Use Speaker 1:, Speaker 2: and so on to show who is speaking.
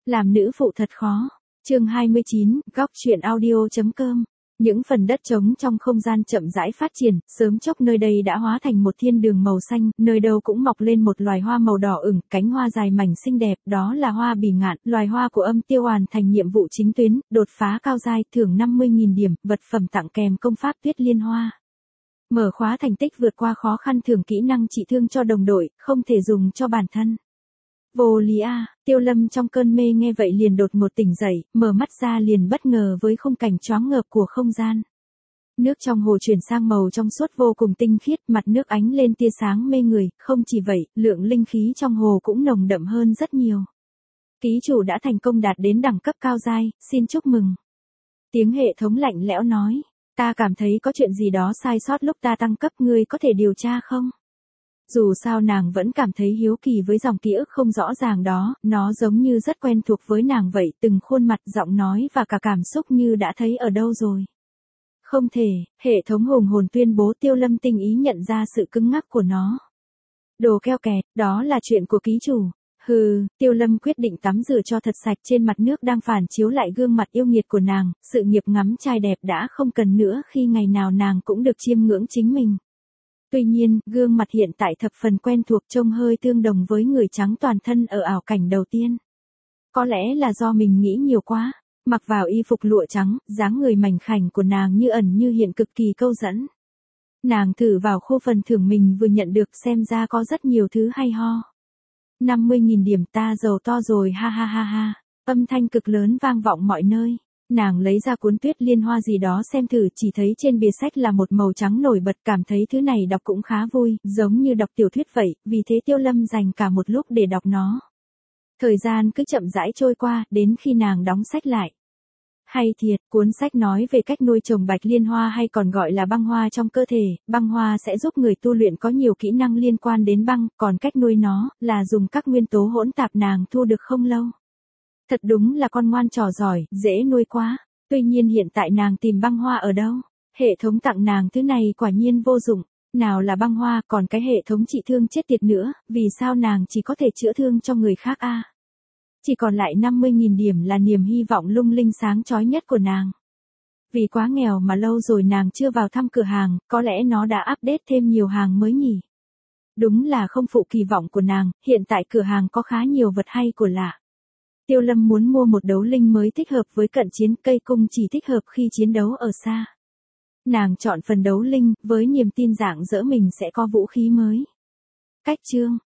Speaker 1: Làm nữ phụ thật khó. Chương 29, góc truyện audio.com. Những phần đất trống trong không gian chậm rãi phát triển, sớm chốc nơi đây đã hóa thành một thiên đường màu xanh, nơi đâu cũng mọc lên một loài hoa màu đỏ ửng, cánh hoa dài mảnh xinh đẹp, đó là hoa bỉ ngạn, loài hoa của Âm Tiêu hoàn thành nhiệm vụ chính tuyến, đột phá cao giai, thưởng 50.000 điểm, vật phẩm tặng kèm công pháp Tuyết Liên Hoa. Mở khóa thành tích vượt qua khó khăn, thưởng kỹ năng trị thương cho đồng đội, không thể dùng cho bản thân. Vô lý a, Tiêu Lâm trong cơn mê nghe vậy liền đột ngột tỉnh dậy, mở mắt ra liền bất ngờ với khung cảnh choáng ngợp của không gian. Nước trong hồ chuyển sang màu trong suốt vô cùng tinh khiết, mặt nước ánh lên tia sáng mê người, không chỉ vậy, lượng linh khí trong hồ cũng nồng đậm hơn rất nhiều. Ký chủ đã thành công đạt đến đẳng cấp cao giai, xin chúc mừng. Tiếng hệ thống lạnh lẽo nói, ta cảm thấy có chuyện gì đó sai sót lúc ta tăng cấp, ngươi có thể điều tra không? Dù sao nàng vẫn cảm thấy hiếu kỳ với dòng ký ức không rõ ràng đó, nó giống như rất quen thuộc với nàng vậy, từng khuôn mặt, giọng nói và cả cảm xúc như đã thấy ở đâu rồi. Không thể, hệ thống hùng hồn tuyên bố. Tiêu Lâm tinh ý nhận ra sự cứng ngắc của nó. Đồ keo kẹt, đó là chuyện của ký chủ. Hừ, Tiêu Lâm quyết định tắm rửa cho thật sạch trên mặt nước đang phản chiếu lại gương mặt yêu nghiệt của nàng, sự nghiệp ngắm trai đẹp đã không cần nữa khi ngày nào nàng cũng được chiêm ngưỡng chính mình. Tuy nhiên, gương mặt hiện tại thập phần quen thuộc, trông hơi tương đồng với người trắng toàn thân ở ảo cảnh đầu tiên. Có lẽ là do mình nghĩ nhiều quá, mặc vào y phục lụa trắng, dáng người mảnh khảnh của nàng như ẩn như hiện cực kỳ câu dẫn. Nàng thử vào khu phần thưởng mình vừa nhận được, xem ra có rất nhiều thứ hay ho. 50.000 điểm, ta giàu to rồi, ha ha ha ha. Âm thanh cực lớn vang vọng mọi nơi. Nàng lấy ra cuốn Tuyết Liên Hoa gì đó xem thử, chỉ thấy trên bìa sách là một màu trắng nổi bật, cảm thấy thứ này đọc cũng khá vui, giống như đọc tiểu thuyết vậy, vì thế Tiêu Lâm dành cả một lúc để đọc nó. Thời gian cứ chậm rãi trôi qua, đến khi nàng đóng sách lại. Hay thiệt, cuốn sách nói về cách nuôi trồng bạch liên hoa hay còn gọi là băng hoa trong cơ thể, băng hoa sẽ giúp người tu luyện có nhiều kỹ năng liên quan đến băng, còn cách nuôi nó là dùng các nguyên tố hỗn tạp nàng thu được không lâu. Thật đúng là con ngoan trò giỏi, dễ nuôi quá. Tuy nhiên hiện tại nàng tìm băng hoa ở đâu? Hệ thống tặng nàng thứ này quả nhiên vô dụng. Nào là băng hoa, còn cái hệ thống trị thương chết tiệt nữa, vì sao nàng chỉ có thể chữa thương cho người khác a? Chỉ còn lại 50.000 điểm là niềm hy vọng lung linh sáng chói nhất của nàng. Vì quá nghèo mà lâu rồi nàng chưa vào thăm cửa hàng, có lẽ nó đã update thêm nhiều hàng mới nhỉ? Đúng là không phụ kỳ vọng của nàng, hiện tại cửa hàng có khá nhiều vật hay của lạ. Tiêu Lâm muốn mua một đấu linh mới thích hợp với cận chiến, cây cung chỉ thích hợp khi chiến đấu ở xa. Nàng chọn phần đấu linh, với niềm tin rạng rỡ mình sẽ có vũ khí mới. Cách chương,